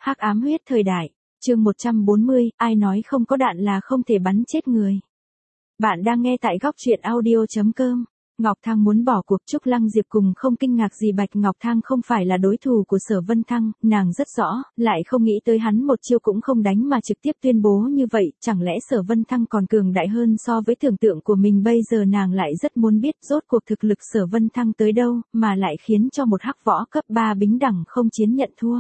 Hắc ám huyết thời đại, chương 140, ai nói không có đạn là không thể bắn chết người. Bạn đang nghe tại góc truyện audio.com. Ngọc Thang muốn bỏ cuộc. Trúc Lăng Diệp cùng không kinh ngạc gì Bạch Ngọc Thang không phải là đối thủ của Sở Vân Thăng, nàng rất rõ, lại không nghĩ tới hắn một chiêu cũng không đánh mà trực tiếp tuyên bố như vậy, chẳng lẽ Sở Vân Thăng còn cường đại hơn so với tưởng tượng của mình. Bây giờ nàng lại rất muốn biết rốt cuộc thực lực Sở Vân Thăng tới đâu, mà lại khiến cho một hắc võ cấp 3 bính đẳng không chiến nhận thua.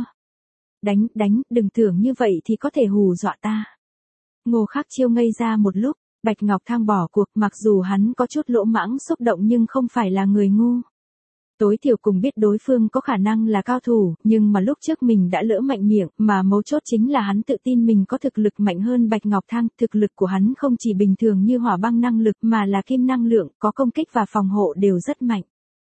Đánh, đừng tưởng như vậy thì có thể hù dọa ta. Ngô Khắc Chiêu ngây ra một lúc. Bạch Ngọc Thang bỏ cuộc, mặc dù hắn có chút lỗ mãng xúc động nhưng không phải là người ngu. Tối thiểu cùng biết đối phương có khả năng là cao thủ, nhưng mà lúc trước mình đã lỡ mạnh miệng, mà mấu chốt chính là hắn tự tin mình có thực lực mạnh hơn Bạch Ngọc Thang. Thực lực của hắn không chỉ bình thường như hỏa băng năng lực mà là kim năng lượng, có công kích và phòng hộ đều rất mạnh.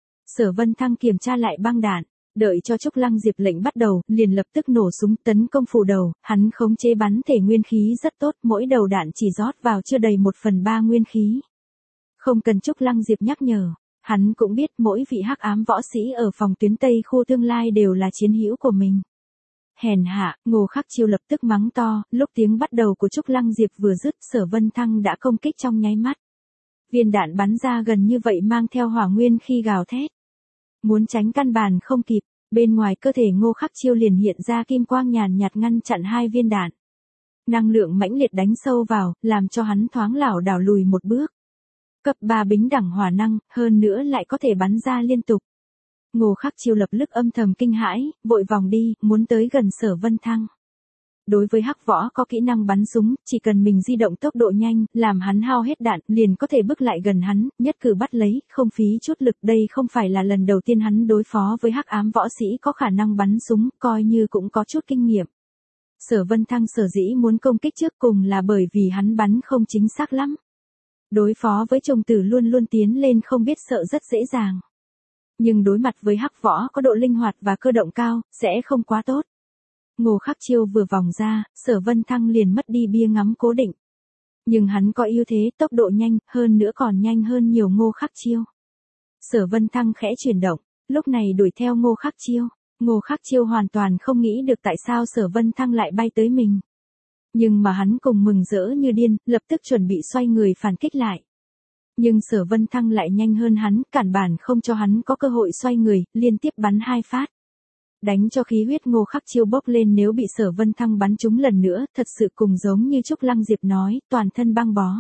Sở Vân Thăng kiểm tra lại băng đạn. Đợi cho Trúc Lăng Diệp lệnh bắt đầu, liền lập tức nổ súng tấn công phủ đầu, hắn khống chế bắn thể nguyên khí rất tốt, mỗi đầu đạn chỉ rót vào chưa đầy 1/3 nguyên khí. Không cần Trúc Lăng Diệp nhắc nhở, hắn cũng biết mỗi vị hắc ám võ sĩ ở phòng tuyến Tây khu tương lai đều là chiến hữu của mình. Hèn hạ, Ngô Khắc Chiêu lập tức mắng to, lúc tiếng bắt đầu của Trúc Lăng Diệp vừa dứt, Sở Vân Thăng đã công kích trong nháy mắt. Viên đạn bắn ra gần như vậy mang theo hỏa nguyên khi gào thét. Muốn tránh căn bản không kịp, bên ngoài cơ thể Ngô Khắc Chiêu liền hiện ra kim quang nhàn nhạt ngăn chặn hai viên đạn. Năng lượng mãnh liệt đánh sâu vào, làm cho hắn thoáng lảo đảo lùi một bước. Cấp 3 bính đẳng hỏa năng, hơn nữa lại có thể bắn ra liên tục. Ngô Khắc Chiêu lập tức âm thầm kinh hãi, vội vòng đi, muốn tới gần Sở Vân Thăng. Đối với hắc võ có kỹ năng bắn súng, chỉ cần mình di động tốc độ nhanh, làm hắn hao hết đạn, liền có thể bước lại gần hắn, nhất cử bắt lấy, không phí chút lực. Đây không phải là lần đầu tiên hắn đối phó với hắc ám võ sĩ có khả năng bắn súng, coi như cũng có chút kinh nghiệm. Sở Vân Thăng sở dĩ muốn công kích trước cùng là bởi vì hắn bắn không chính xác lắm. Đối phó với trùng tử luôn luôn tiến lên không biết sợ rất dễ dàng. Nhưng đối mặt với hắc võ có độ linh hoạt và cơ động cao, sẽ không quá tốt. Ngô Khắc Chiêu vừa vòng ra, Sở Vân Thăng liền mất đi bia ngắm cố định. Nhưng hắn có ưu thế tốc độ nhanh, hơn nữa còn nhanh hơn nhiều Ngô Khắc Chiêu. Sở Vân Thăng khẽ chuyển động, lúc này đuổi theo Ngô Khắc Chiêu. Ngô Khắc Chiêu hoàn toàn không nghĩ được tại sao Sở Vân Thăng lại bay tới mình. Nhưng mà hắn cùng mừng rỡ như điên, lập tức chuẩn bị xoay người phản kích lại. Nhưng Sở Vân Thăng lại nhanh hơn hắn, cản bản không cho hắn có cơ hội xoay người, liên tiếp bắn 2 phát. Đánh cho khí huyết Ngô Khắc Chiêu bốc lên, nếu bị Sở Vân Thăng bắn trúng lần nữa, thật sự cùng giống như Trúc Lăng Diệp nói, toàn thân băng bó.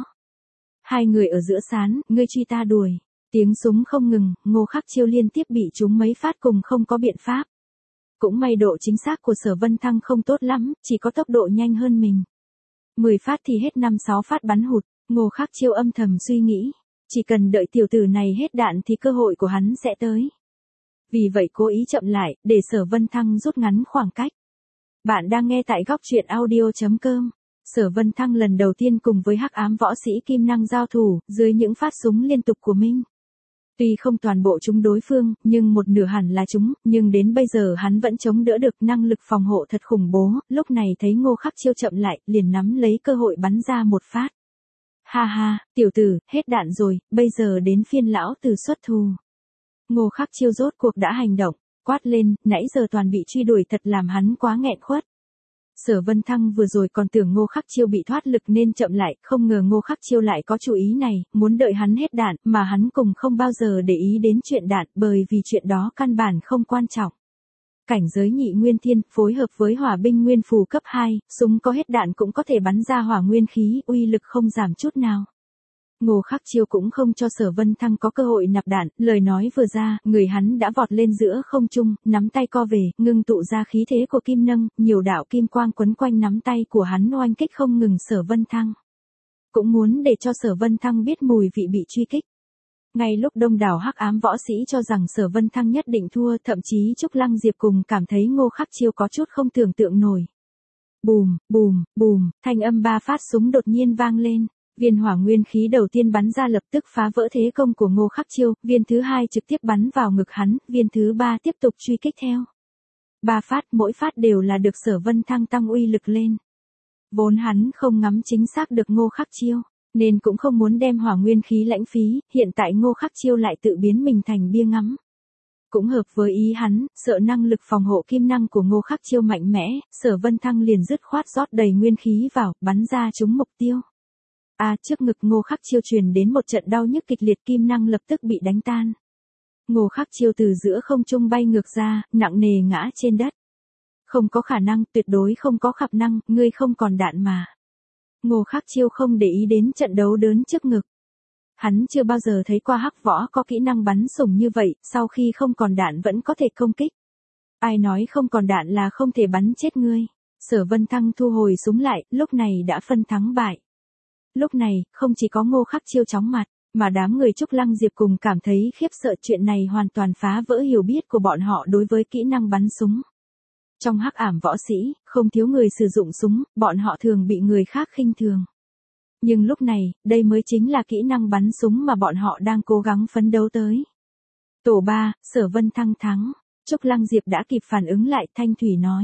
Hai người ở giữa sán, ngươi truy ta đuổi. Tiếng súng không ngừng, Ngô Khắc Chiêu liên tiếp bị trúng mấy phát cùng không có biện pháp. Cũng may độ chính xác của Sở Vân Thăng không tốt lắm, chỉ có tốc độ nhanh hơn mình. 10 phát thì hết 5-6 phát bắn hụt, Ngô Khắc Chiêu âm thầm suy nghĩ. Chỉ cần đợi tiểu tử này hết đạn thì cơ hội của hắn sẽ tới. Vì vậy cố ý chậm lại, để Sở Vân Thăng rút ngắn khoảng cách. Bạn đang nghe tại góc truyện audio.com. Sở Vân Thăng lần đầu tiên cùng với hắc ám võ sĩ kim năng giao thủ, dưới những phát súng liên tục của mình. Tuy không toàn bộ chúng đối phương, nhưng một nửa hẳn là chúng, nhưng đến bây giờ hắn vẫn chống đỡ được, năng lực phòng hộ thật khủng bố. Lúc này thấy Ngô Khắc Chiêu chậm lại, liền nắm lấy cơ hội bắn ra một phát. Ha ha, tiểu tử, hết đạn rồi, bây giờ đến phiên lão tử xuất thủ. Ngô Khắc Chiêu rốt cuộc đã hành động, quát lên, nãy giờ toàn bị truy đuổi thật làm hắn quá nghẹn khuất. Sở Vân Thăng vừa rồi còn tưởng Ngô Khắc Chiêu bị thoát lực nên chậm lại, không ngờ Ngô Khắc Chiêu lại có chủ ý này, muốn đợi hắn hết đạn, mà hắn cùng không bao giờ để ý đến chuyện đạn, bởi vì chuyện đó căn bản không quan trọng. Cảnh giới nhị nguyên thiên, phối hợp với hỏa binh nguyên phù cấp 2, súng có hết đạn cũng có thể bắn ra hỏa nguyên khí, uy lực không giảm chút nào. Ngô Khắc Chiêu cũng không cho Sở Vân Thăng có cơ hội nạp đạn, lời nói vừa ra, người hắn đã vọt lên giữa không trung, nắm tay co về, ngưng tụ ra khí thế của kim nâng, nhiều đạo kim quang quấn quanh nắm tay của hắn oanh kích không ngừng Sở Vân Thăng. Cũng muốn để cho Sở Vân Thăng biết mùi vị bị truy kích. Ngay lúc đông đảo hắc ám võ sĩ cho rằng Sở Vân Thăng nhất định thua, thậm chí Trúc Lăng Diệp cùng cảm thấy Ngô Khắc Chiêu có chút không tưởng tượng nổi. Bùm, bùm, bùm, thanh âm 3 phát súng đột nhiên vang lên. Viên hỏa nguyên khí đầu tiên bắn ra lập tức phá vỡ thế công của Ngô Khắc Chiêu, viên thứ 2 trực tiếp bắn vào ngực hắn, viên thứ 3 tiếp tục truy kích theo. 3 phát, mỗi phát đều là được Sở Vân Thăng tăng uy lực lên. Vốn hắn không ngắm chính xác được Ngô Khắc Chiêu, nên cũng không muốn đem hỏa nguyên khí lãng phí, hiện tại Ngô Khắc Chiêu lại tự biến mình thành bia ngắm. Cũng hợp với ý hắn, sợ năng lực phòng hộ kim năng của Ngô Khắc Chiêu mạnh mẽ, Sở Vân Thăng liền dứt khoát rót đầy nguyên khí vào, bắn ra trúng mục tiêu. Trước ngực Ngô Khắc Chiêu truyền đến một trận đau nhức kịch liệt, kim năng lập tức bị đánh tan. Ngô Khắc Chiêu từ giữa không trung bay ngược ra, nặng nề ngã trên đất. Không có khả năng, tuyệt đối không có khả năng, ngươi không còn đạn mà. Ngô Khắc Chiêu không để ý đến trận đấu đớn trước ngực. Hắn chưa bao giờ thấy qua hắc võ có kỹ năng bắn sủng như vậy, sau khi không còn đạn vẫn có thể công kích. Ai nói không còn đạn là không thể bắn chết ngươi. Sở Vân Thăng thu hồi súng lại, lúc này đã phân thắng bại. Lúc này, không chỉ có Ngô Khắc Chiêu chóng mặt, mà đám người Trúc Lăng Diệp cùng cảm thấy khiếp sợ, chuyện này hoàn toàn phá vỡ hiểu biết của bọn họ đối với kỹ năng bắn súng. Trong hắc ảm võ sĩ, không thiếu người sử dụng súng, bọn họ thường bị người khác khinh thường. Nhưng lúc này, đây mới chính là kỹ năng bắn súng mà bọn họ đang cố gắng phấn đấu tới. Tổ 3, Sở Vân Thăng thắng. Trúc Lăng Diệp đã kịp phản ứng lại, thanh thủy nói.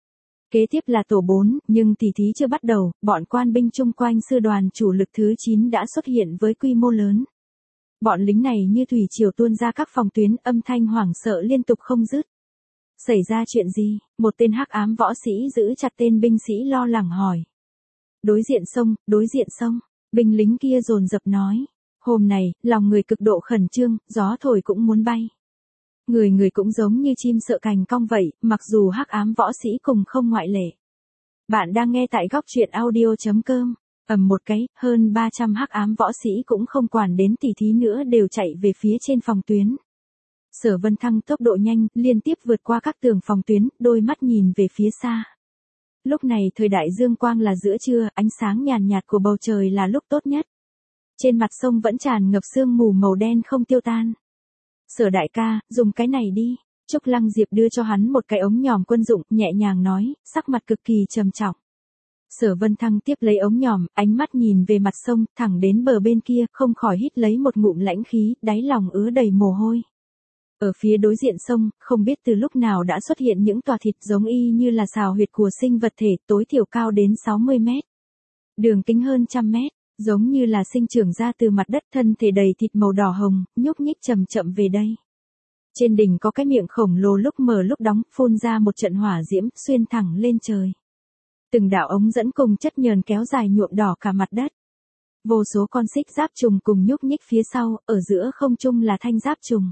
Kế tiếp là tổ 4, nhưng tỷ thí chưa bắt đầu, bọn quan binh chung quanh sư đoàn chủ lực thứ 9 đã xuất hiện với quy mô lớn. Bọn lính này như thủy triều tuôn ra các phòng tuyến, âm thanh hoảng sợ liên tục không dứt. Xảy ra chuyện gì? Một tên hắc ám võ sĩ giữ chặt tên binh sĩ lo lắng hỏi. Đối diện sông, binh lính kia dồn dập nói. Hôm này, lòng người cực độ khẩn trương, gió thổi cũng muốn bay. Người cũng giống như chim sợ cành cong vậy, mặc dù hắc ám võ sĩ cùng không ngoại lệ. Bạn đang nghe tại góc truyện audio.com. Ầm một cái, hơn 300 hắc ám võ sĩ cũng không quản đến tỷ thí nữa đều chạy về phía trên phòng tuyến. Sở Vân Thăng tốc độ nhanh, liên tiếp vượt qua các tường phòng tuyến, đôi mắt nhìn về phía xa. Lúc này thời đại dương quang là giữa trưa, ánh sáng nhàn nhạt của bầu trời là lúc tốt nhất. Trên mặt sông vẫn tràn ngập sương mù màu đen không tiêu tan. Sở đại ca, dùng cái này đi. Trúc Lăng Diệp đưa cho hắn một cái ống nhòm quân dụng, nhẹ nhàng nói, sắc mặt cực kỳ trầm trọng. Sở Vân Thăng tiếp lấy ống nhòm, ánh mắt nhìn về mặt sông, thẳng đến bờ bên kia, không khỏi hít lấy một ngụm lãnh khí, đáy lòng ứa đầy mồ hôi. Ở phía đối diện sông, không biết từ lúc nào đã xuất hiện những tòa thịt giống y như là sào huyệt của sinh vật thể, tối thiểu cao đến 60 mét. Đường kính hơn 100 mét, giống như là sinh trưởng ra từ mặt đất, thân thể đầy thịt màu đỏ hồng, nhúc nhích chậm chậm về đây. Trên đỉnh có cái miệng khổng lồ lúc mở lúc đóng, phun ra một trận hỏa diễm, xuyên thẳng lên trời. Từng đạo ống dẫn cùng chất nhờn kéo dài nhuộm đỏ cả mặt đất. Vô số con xích giáp trùng cùng nhúc nhích phía sau, ở giữa không trung là thanh giáp trùng.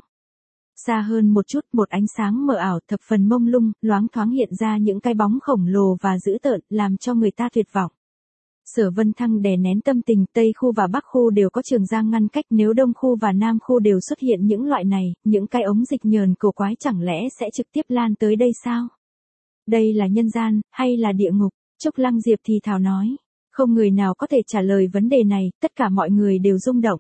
Xa hơn một chút, một ánh sáng mờ ảo thập phần mông lung, loáng thoáng hiện ra những cái bóng khổng lồ và dữ tợn, làm cho người ta tuyệt vọng. Sở Vân Thăng đè nén tâm tình, Tây khu và Bắc khu đều có trường giang ngăn cách, nếu Đông khu và Nam khu đều xuất hiện những loại này, những cái ống dịch nhờn cổ quái chẳng lẽ sẽ trực tiếp lan tới đây sao? Đây là nhân gian, hay là địa ngục? Trúc Lăng Diệp thì thào nói. Không người nào có thể trả lời vấn đề này, tất cả mọi người đều rung động.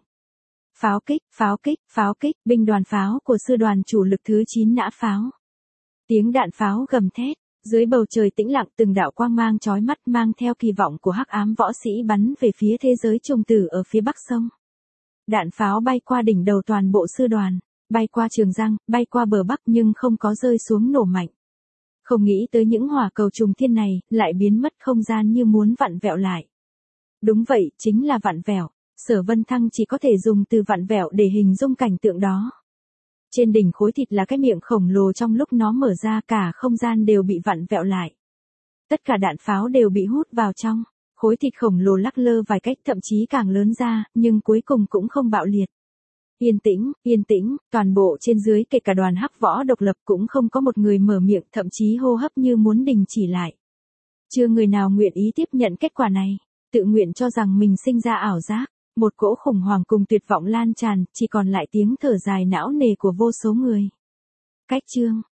Pháo kích, binh đoàn pháo của sư đoàn chủ lực thứ 9 nã pháo. Tiếng đạn pháo gầm thét, dưới bầu trời tĩnh lặng từng đạo quang mang chói mắt mang theo kỳ vọng của hắc ám võ sĩ bắn về phía thế giới trùng tử ở phía bắc sông. Đạn pháo bay qua đỉnh đầu toàn bộ sư đoàn, bay qua Trường Giang, bay qua bờ bắc nhưng không có rơi xuống nổ mạnh. Không nghĩ tới những hỏa cầu trùng thiên này, lại biến mất không gian như muốn vặn vẹo lại. Đúng vậy, chính là vặn vẹo. Sở Vân Thăng chỉ có thể dùng từ vặn vẹo để hình dung cảnh tượng đó. Trên đỉnh khối thịt là cái miệng khổng lồ, trong lúc nó mở ra cả không gian đều bị vặn vẹo lại. Tất cả đạn pháo đều bị hút vào trong. Khối thịt khổng lồ lắc lơ vài cách, thậm chí càng lớn ra, nhưng cuối cùng cũng không bạo liệt. Yên tĩnh, toàn bộ trên dưới kể cả đoàn hắc võ độc lập cũng không có một người mở miệng, thậm chí hô hấp như muốn đình chỉ lại. Chưa người nào nguyện ý tiếp nhận kết quả này, tự nguyện cho rằng mình sinh ra ảo giác. Một cỗ khủng hoảng cùng tuyệt vọng lan tràn, chỉ còn lại tiếng thở dài não nề của vô số người. Cách chương